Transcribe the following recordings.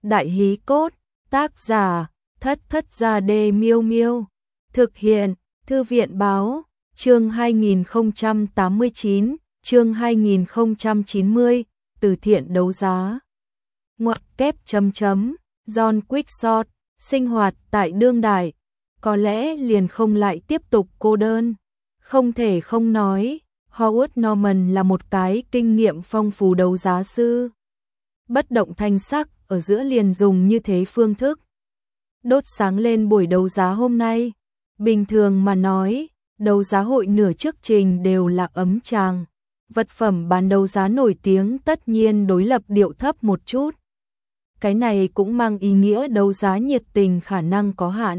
Đại hí cốt, tác giả, Thất Thất Gia Đê Miêu Miêu. Thực hiện, Thư viện báo, chương 2089, chương 2090, từ thiện đấu giá. Ngoặc kép chấm chấm, John Quixote, sinh hoạt tại đương đại, có lẽ liền không lại tiếp tục cô đơn. Không thể không nói, Howard Norman là một cái kinh nghiệm phong phú đấu giá sư. Bất động thanh sắc, ở giữa liền dùng như thế phương thức. Đốt sáng lên buổi đấu giá hôm nay. Bình thường mà nói, đấu giá hội nửa trước trình đều là ấm tràng. Vật phẩm bán đấu giá nổi tiếng tất nhiên đối lập điệu thấp một chút. Cái này cũng mang ý nghĩa đấu giá nhiệt tình khả năng có hạn.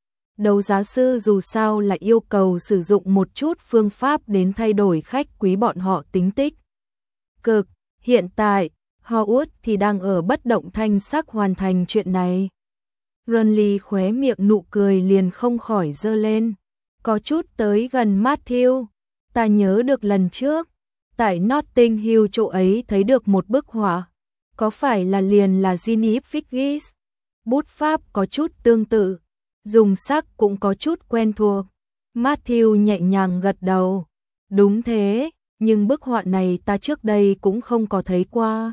Đấu giá sư dù sao là yêu cầu sử dụng một chút phương pháp đến thay đổi khách quý bọn họ tính tích. Cực, hiện tại, Howard thì đang ở bất động thanh sắc hoàn thành chuyện này. Ronly khóe miệng nụ cười liền không khỏi dơ lên. Có chút tới gần Matthew. Ta nhớ được lần trước, tại Notting Hill chỗ ấy thấy được một bức họa. Có phải là liền là Ginny Figgis? Bút pháp có chút tương tự, dùng sắc cũng có chút quen thuộc. Matthew nhẹ nhàng gật đầu. Đúng thế, nhưng bức họa này ta trước đây cũng không có thấy qua.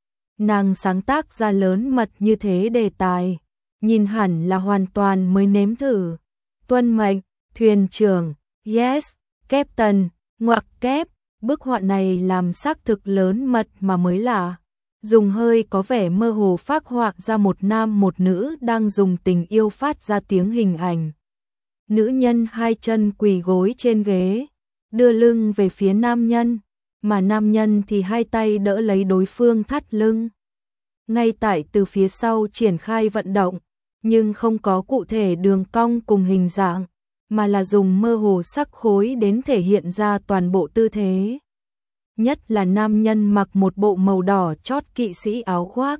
Nàng sáng tác ra lớn mật như thế đề tài, nhìn hẳn là hoàn toàn mới nếm thử. Tuân mệnh, thuyền trưởng, yes, captain, ngoặc kép, bức họa này làm xác thực lớn mật mà mới lạ. Dùng hơi có vẻ mơ hồ phác họa ra một nam một nữ đang dùng tình yêu phát ra tiếng hình ảnh. Nữ nhân hai chân quỳ gối trên ghế, đưa lưng về phía nam nhân, mà nam nhân thì hai tay đỡ lấy đối phương thắt lưng. Ngay tại từ phía sau triển khai vận động, nhưng không có cụ thể đường cong cùng hình dạng, mà là dùng mơ hồ sắc khối đến thể hiện ra toàn bộ tư thế. Nhất là nam nhân mặc một bộ màu đỏ chót kỵ sĩ áo khoác.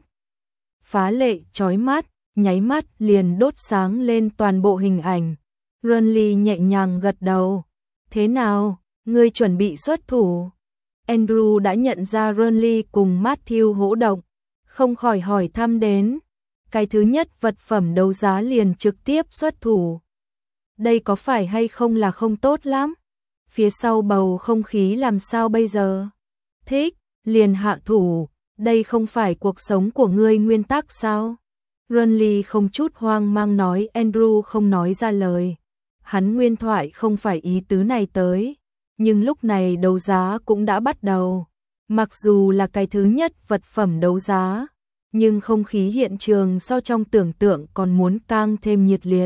Phá lệ chói mắt, nháy mắt liền đốt sáng lên toàn bộ hình ảnh. Ronly nhẹ nhàng gật đầu. Thế nào, ngươi chuẩn bị xuất thủ? Andrew đã nhận ra Ronly cùng Matthew hỗ động, không khỏi hỏi thăm đến. Cái thứ nhất vật phẩm đấu giá liền trực tiếp xuất thủ. Đây có phải hay không là không tốt lắm? Phía sau bầu không khí làm sao bây giờ? Thích, liền hạ thủ, đây không phải cuộc sống của ngươi nguyên tắc sao? Ronly không chút hoang mang nói. Andrew không nói ra lời. Hắn nguyên thoại không phải ý tứ này tới, nhưng lúc này đấu giá cũng đã bắt đầu. Mặc dù là cái thứ nhất vật phẩm đấu giá, nhưng không khí hiện trường so trong tưởng tượng còn muốn càng thêm nhiệt liệt.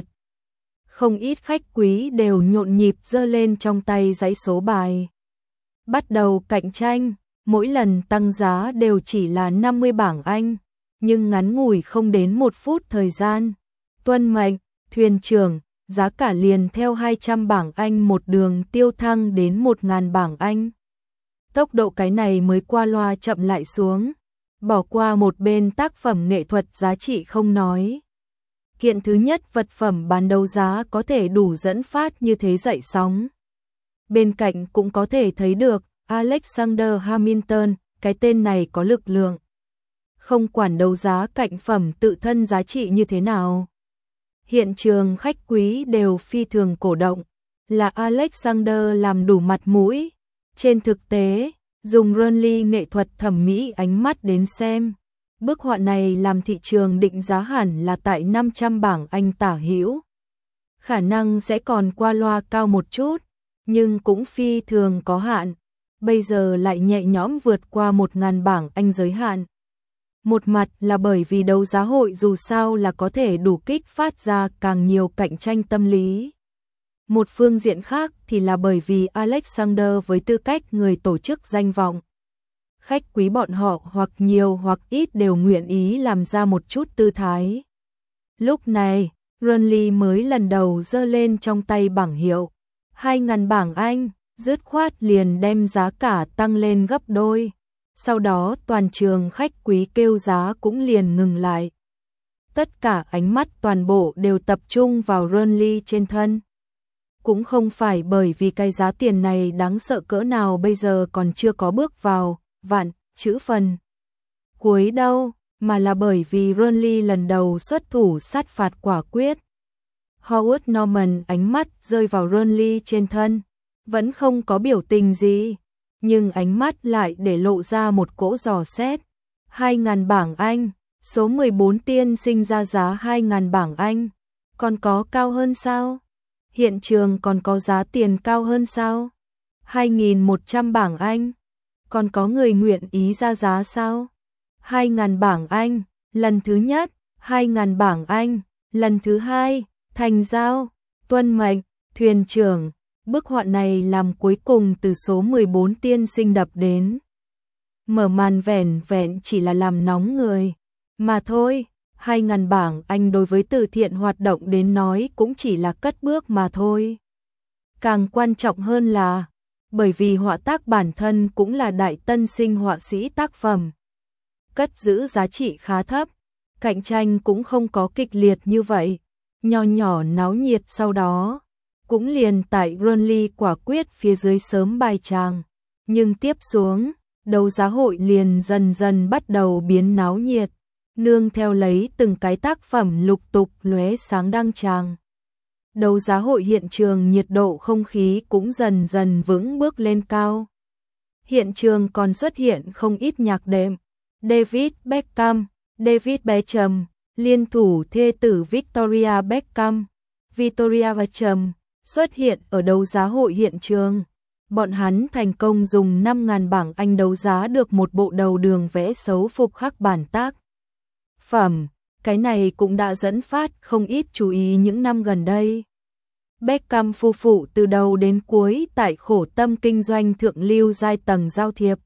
Không ít khách quý đều nhộn nhịp giơ lên trong tay dãy số bài. Bắt đầu cạnh tranh, mỗi lần tăng giá đều chỉ là 50 bảng Anh, nhưng ngắn ngủi không đến 1 phút thời gian. Tuân mệnh, thuyền trưởng, giá cả liền theo 200 bảng Anh một đường tiêu thăng đến 1.000 bảng Anh. Tốc độ cái này mới qua loa chậm lại xuống, bỏ qua một bên tác phẩm nghệ thuật giá trị không nói. Kiện thứ nhất vật phẩm bán đấu giá có thể đủ dẫn phát như thế dậy sóng. Bên cạnh cũng có thể thấy được Alexander Hamilton, cái tên này có lực lượng. Không quản đấu giá cạnh phẩm tự thân giá trị như thế nào. Hiện trường khách quý đều phi thường cổ động, là Alexander làm đủ mặt mũi. Trên thực tế, dùng Ronly nghệ thuật thẩm mỹ ánh mắt đến xem. Bức họa này làm thị trường định giá hẳn là tại 500 bảng Anh tả hữu. Khả năng sẽ còn qua loa cao một chút, nhưng cũng phi thường có hạn. Bây giờ lại nhẹ nhõm vượt qua 1.000 bảng Anh giới hạn. Một mặt là bởi vì đấu giá hội dù sao là có thể đủ kích phát ra càng nhiều cạnh tranh tâm lý. Một phương diện khác thì là bởi vì Alexander với tư cách người tổ chức danh vọng. Khách quý bọn họ hoặc nhiều hoặc ít đều nguyện ý làm ra một chút tư thái. Lúc này, Ronly mới lần đầu giơ lên trong tay bảng hiệu. 2.000 bảng Anh, dứt khoát liền đem giá cả tăng lên gấp đôi. Sau đó toàn trường khách quý kêu giá cũng liền ngừng lại. Tất cả ánh mắt toàn bộ đều tập trung vào Ronly trên thân. Cũng không phải bởi vì cái giá tiền này đáng sợ cỡ nào bây giờ còn chưa có bước vào vạn chữ phần cuối đâu, mà là bởi vì Burnley lần đầu xuất thủ sát phạt quả quyết. Howard Norman ánh mắt rơi vào Burnley trên thân, vẫn không có biểu tình gì, nhưng ánh mắt lại để lộ ra một cỗ dò xét. 2.000 bảng Anh, số 14 tiên sinh ra giá 2.000 bảng Anh, còn có cao hơn sao? Hiện trường còn có giá tiền cao hơn sao? 2.100 bảng Anh, còn có người nguyện ý ra giá sao? 2.000 bảng Anh, lần thứ nhất, 2.000 bảng Anh, lần thứ hai, thành giao, tuân mệnh, thuyền trưởng. Bức họa này làm cuối cùng từ số 14 tiên sinh đập đến. Mở màn vẻn vẹn chỉ là làm nóng người, mà thôi. 2.000 bảng Anh đối với từ thiện hoạt động đến nói cũng chỉ là cất bước mà thôi. Càng quan trọng hơn là, bởi vì họa tác bản thân cũng là đại tân sinh họa sĩ tác phẩm, cất giữ giá trị khá thấp, cạnh tranh cũng không có kịch liệt như vậy, nho nhỏ náo nhiệt sau đó, cũng liền tại Burnley quả quyết phía dưới sớm bài tràng, nhưng tiếp xuống, đấu giá hội liền dần dần bắt đầu biến náo nhiệt, nương theo lấy từng cái tác phẩm lục tục lóe sáng đăng tràng. Đấu giá hội hiện trường nhiệt độ không khí cũng dần dần vững bước lên cao. Hiện trường còn xuất hiện không ít nhạc đệm. David Beckham, David Beckham, liên thủ thê tử Victoria Beckham, Victoria Beckham xuất hiện ở đấu giá hội hiện trường. Bọn hắn thành công dùng 5.000 bảng Anh đấu giá được một bộ đầu đường vẽ xấu phục khắc bản tác phẩm. Cái này cũng đã dẫn phát không ít chú ý những năm gần đây. Beckham phu phụ từ đầu đến cuối tại khổ tâm kinh doanh thượng lưu giai tầng giao thiệp.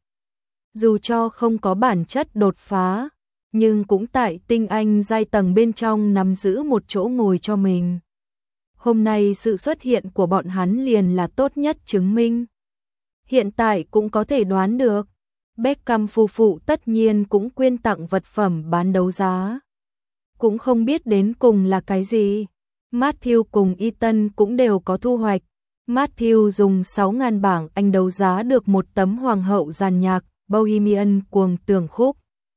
Dù cho không có bản chất đột phá, nhưng cũng tại tinh anh giai tầng bên trong nắm giữ một chỗ ngồi cho mình. Hôm nay sự xuất hiện của bọn hắn liền là tốt nhất chứng minh. Hiện tại cũng có thể đoán được, Beckham phu phụ tất nhiên cũng quyên tặng vật phẩm bán đấu giá. Cũng không biết đến cùng là cái gì. Matthew cùng Ethan cũng đều có thu hoạch. Matthew dùng 6.000 bảng Anh đấu giá được một tấm hoàng hậu dàn nhạc Bohemian cuồng tường khúc.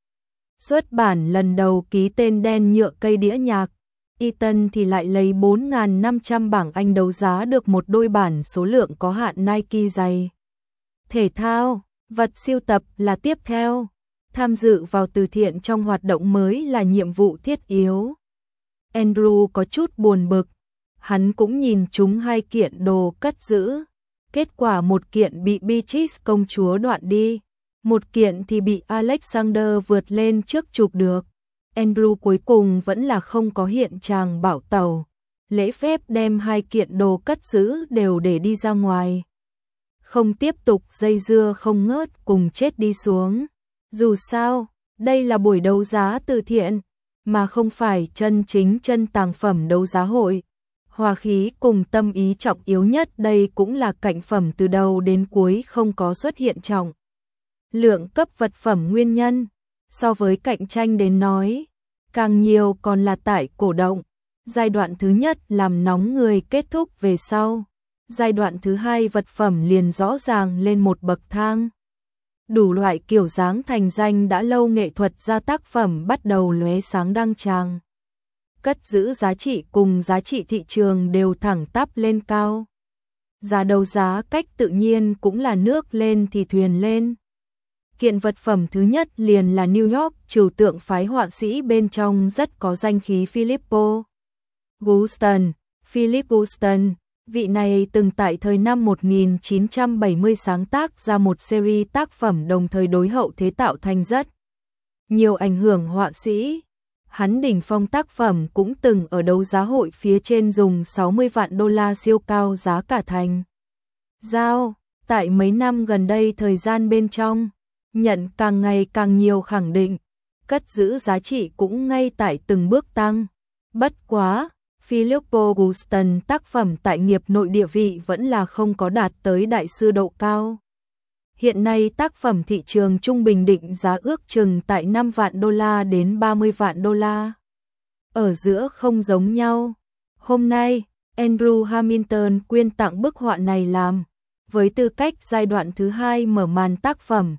Xuất bản lần đầu ký tên đen nhựa cây đĩa nhạc. Ethan thì lại lấy 4.500 bảng Anh đấu giá được một đôi bản số lượng có hạn Nike giày thể thao. Vật sưu tập là tiếp theo. Tham dự vào từ thiện trong hoạt động mới là nhiệm vụ thiết yếu. Andrew có chút buồn bực. Hắn cũng nhìn chúng 2 kiện đồ cất giữ. Kết quả một kiện bị Beatrice công chúa đoạn đi. Một kiện thì bị Alexander vượt lên trước chụp được. Andrew cuối cùng vẫn là không có hiện tràng bảo tẩu. Lễ phép đem 2 kiện đồ cất giữ đều để đi ra ngoài. Không tiếp tục dây dưa không ngớt cùng chết đi xuống. Dù sao, đây là buổi đấu giá từ thiện, mà không phải chân chính chân tàng phẩm đấu giá hội. Hòa khí cùng tâm ý trọng yếu nhất đây cũng là cạnh phẩm từ đầu đến cuối không có xuất hiện trọng lượng cấp vật phẩm nguyên nhân. So với cạnh tranh đến nói, càng nhiều còn là tại cổ động. Giai đoạn thứ nhất làm nóng người kết thúc về sau. Giai đoạn thứ hai vật phẩm liền rõ ràng lên một bậc thang. Đủ loại kiểu dáng thành danh đã lâu nghệ thuật ra tác phẩm bắt đầu lóe sáng đăng tràng. Cất giữ giá trị cùng giá trị thị trường đều thẳng tắp lên cao. Giá đấu giá cách tự nhiên cũng là nước lên thì thuyền lên. Kiện vật phẩm thứ nhất liền là New York trừu tượng phái họa sĩ bên trong rất có danh khí Filippo Guston. Philip Guston, vị này từng tại thời năm 1970 sáng tác ra một series tác phẩm đồng thời đối hậu thế tạo thành rất nhiều ảnh hưởng họa sĩ. Hắn đỉnh phong tác phẩm cũng từng ở đấu giá hội phía trên dùng 60 vạn đô la siêu cao giá cả thành giao. Tại mấy năm gần đây thời gian bên trong, nhận càng ngày càng nhiều khẳng định, cất giữ giá trị cũng ngay tại từng bước tăng. Bất quá, Filippo Guston tác phẩm tại nghiệp nội địa vị vẫn là không có đạt tới đại sư độ cao. Hiện nay tác phẩm thị trường trung bình định giá ước chừng tại 5 vạn đô la đến 30 vạn đô la. Ở giữa không giống nhau. Hôm nay, Andrew Hamilton quyên tặng bức họa này làm, với tư cách giai đoạn thứ hai mở màn tác phẩm,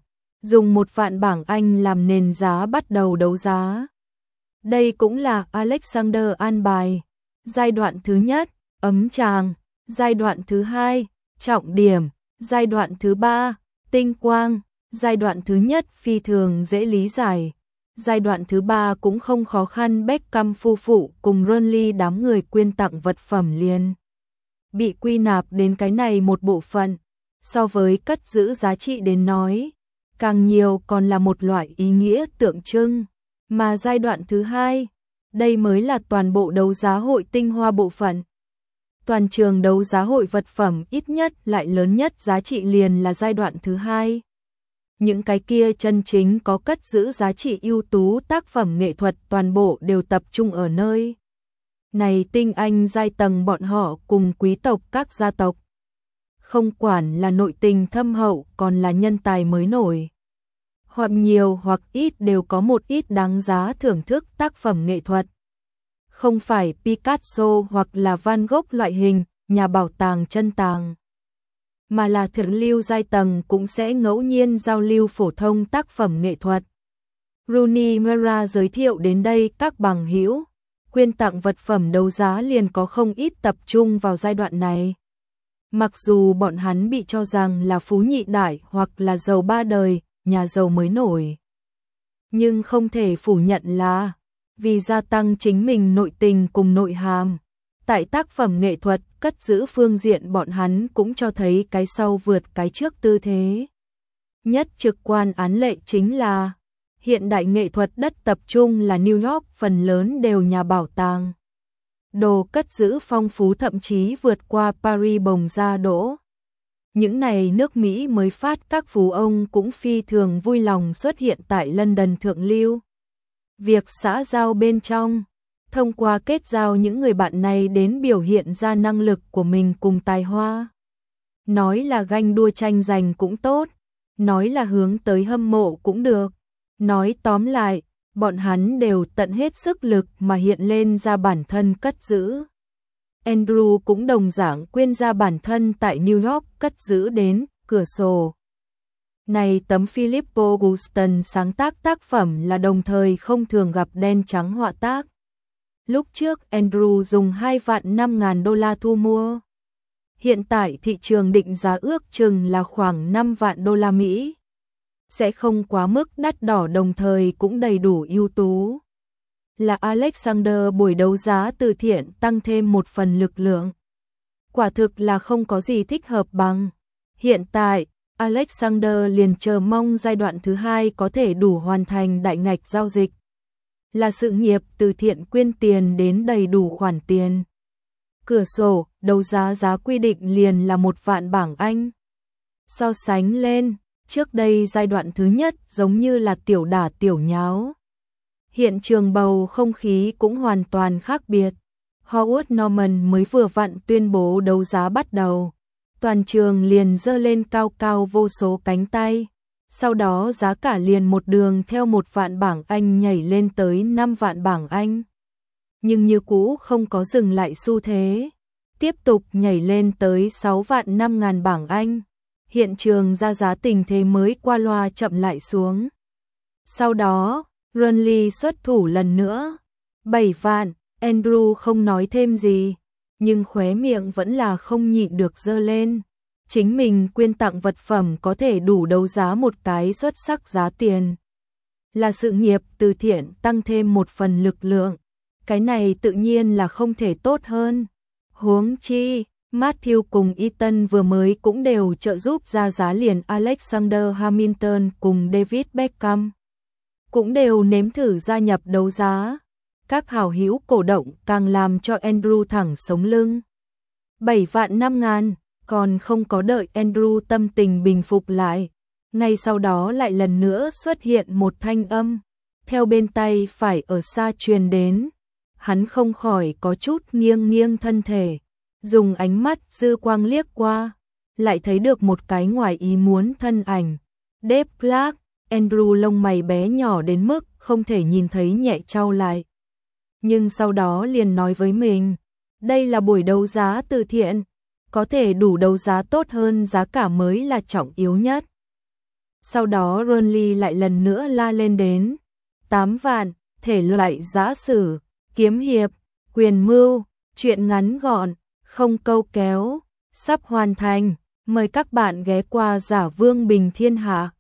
dùng 1 vạn bảng Anh làm nền giá bắt đầu đấu giá. Đây cũng là Alexander an bài. Giai đoạn thứ nhất, ấm tràng. Giai đoạn thứ hai, trọng điểm. Giai đoạn thứ ba, tinh quang. Giai đoạn thứ nhất phi thường dễ lý giải. Giai đoạn thứ ba cũng không khó khăn, Beckham phu phụ cùng Burnley đám người quyên tặng vật phẩm liền bị quy nạp đến cái này một bộ phận. So với cất giữ giá trị đến nói, càng nhiều còn là một loại ý nghĩa tượng trưng. Mà giai đoạn thứ hai, đây mới là toàn bộ đấu giá hội tinh hoa bộ phận. Toàn trường đấu giá hội vật phẩm ít nhất lại lớn nhất giá trị liền là giai đoạn thứ hai. Những cái kia chân chính có cất giữ giá trị ưu tú tác phẩm nghệ thuật toàn bộ đều tập trung ở nơi này, tinh anh giai tầng bọn họ cùng quý tộc các gia tộc. Không quản là nội tình thâm hậu còn là nhân tài mới nổi. Hoặc nhiều hoặc ít đều có một ít đáng giá thưởng thức tác phẩm nghệ thuật. Không phải Picasso hoặc là Van Gogh loại hình, nhà bảo tàng chân tàng. Mà là thượng lưu giai tầng cũng sẽ ngẫu nhiên giao lưu phổ thông tác phẩm nghệ thuật. Rooney Mara giới thiệu đến đây các bằng hữu, quyên tặng vật phẩm đấu giá liền có không ít tập trung vào giai đoạn này. Mặc dù bọn hắn bị cho rằng là phú nhị đại hoặc là giàu ba đời, nhà giàu mới nổi. Nhưng không thể phủ nhận là, vì gia tăng chính mình nội tình cùng nội hàm. Tại tác phẩm nghệ thuật cất giữ phương diện bọn hắn cũng cho thấy cái sau vượt cái trước tư thế. Nhất trực quan án lệ chính là, hiện đại nghệ thuật đất tập trung là New York phần lớn đều nhà bảo tàng. Đồ cất giữ phong phú thậm chí vượt qua Paris bồng ra đỗ. Những này nước Mỹ mới phát các phú ông cũng phi thường vui lòng xuất hiện tại London thượng lưu. Việc xã giao bên trong, thông qua kết giao những người bạn này đến biểu hiện ra năng lực của mình cùng tài hoa. Nói là ganh đua tranh giành cũng tốt, nói là hướng tới hâm mộ cũng được. Nói tóm lại, bọn hắn đều tận hết sức lực mà hiện lên ra bản thân cất giữ. Andrew cũng đồng dạng quyên ra bản thân tại New York cất giữ đến cửa sổ. Này tấm Filippo Guston sáng tác tác phẩm là đồng thời không thường gặp đen trắng họa tác. Lúc trước Andrew dùng 2.500.000 đô la thu mua. Hiện tại thị trường định giá ước chừng là khoảng 5 vạn đô la Mỹ. Sẽ không quá mức đắt đỏ, đồng thời cũng đầy đủ ưu tú. Là Alexander buổi đấu giá từ thiện tăng thêm một phần lực lượng. Quả thực là không có gì thích hợp bằng. Hiện tại, Alexander liền chờ mong giai đoạn thứ hai có thể đủ hoàn thành đại ngạch giao dịch. Là sự nghiệp từ thiện quyên tiền đến đầy đủ khoản tiền. Cửa sổ, đấu giá giá quy định liền là 1 vạn bảng Anh. So sánh lên, trước đây giai đoạn thứ nhất giống như là tiểu đả tiểu nháo. Hiện trường bầu không khí cũng hoàn toàn khác biệt. Howard Norman mới vừa vặn tuyên bố đấu giá bắt đầu. Toàn trường liền giơ lên cao cao vô số cánh tay. Sau đó giá cả liền một đường theo 1 vạn bảng Anh nhảy lên tới 5 vạn bảng Anh. Nhưng như cũ không có dừng lại xu thế. Tiếp tục nhảy lên tới 6.500.000 bảng Anh. Hiện trường ra giá tình thế mới qua loa chậm lại xuống. Sau đó, Burnley xuất thủ lần nữa. 7 vạn, Andrew không nói thêm gì. Nhưng khóe miệng vẫn là không nhịn được giơ lên. Chính mình quyên tặng vật phẩm có thể đủ đấu giá một cái xuất sắc giá tiền. Là sự nghiệp từ thiện tăng thêm một phần lực lượng. Cái này tự nhiên là không thể tốt hơn. Huống chi, Matthew cùng Ethan vừa mới cũng đều trợ giúp ra giá liền. Alexander Hamilton cùng David Beckham cũng đều nếm thử gia nhập đấu giá. Các hảo hữu cổ động càng làm cho Andrew thẳng sống lưng. 7.500.000, còn không có đợi Andrew tâm tình bình phục lại. Ngay sau đó lại lần nữa xuất hiện một thanh âm. Theo bên tay phải ở xa truyền đến. Hắn không khỏi có chút nghiêng nghiêng thân thể. Dùng ánh mắt dư quang liếc qua. Lại thấy được một cái ngoài ý muốn thân ảnh. Dave Clark. Andrew lông mày bé nhỏ đến mức không thể nhìn thấy nhẹ chau lại. Nhưng sau đó liền nói với mình, đây là buổi đấu giá từ thiện, có thể đủ đấu giá tốt hơn giá cả mới là trọng yếu nhất. Sau đó Ronly lại lần nữa la lên đến 8 vạn, thể loại giã sử, kiếm hiệp, quyền mưu, truyện ngắn gọn, không câu kéo, sắp hoàn thành. Mời các bạn ghé qua Giả Vương Bình Thiên Hạ.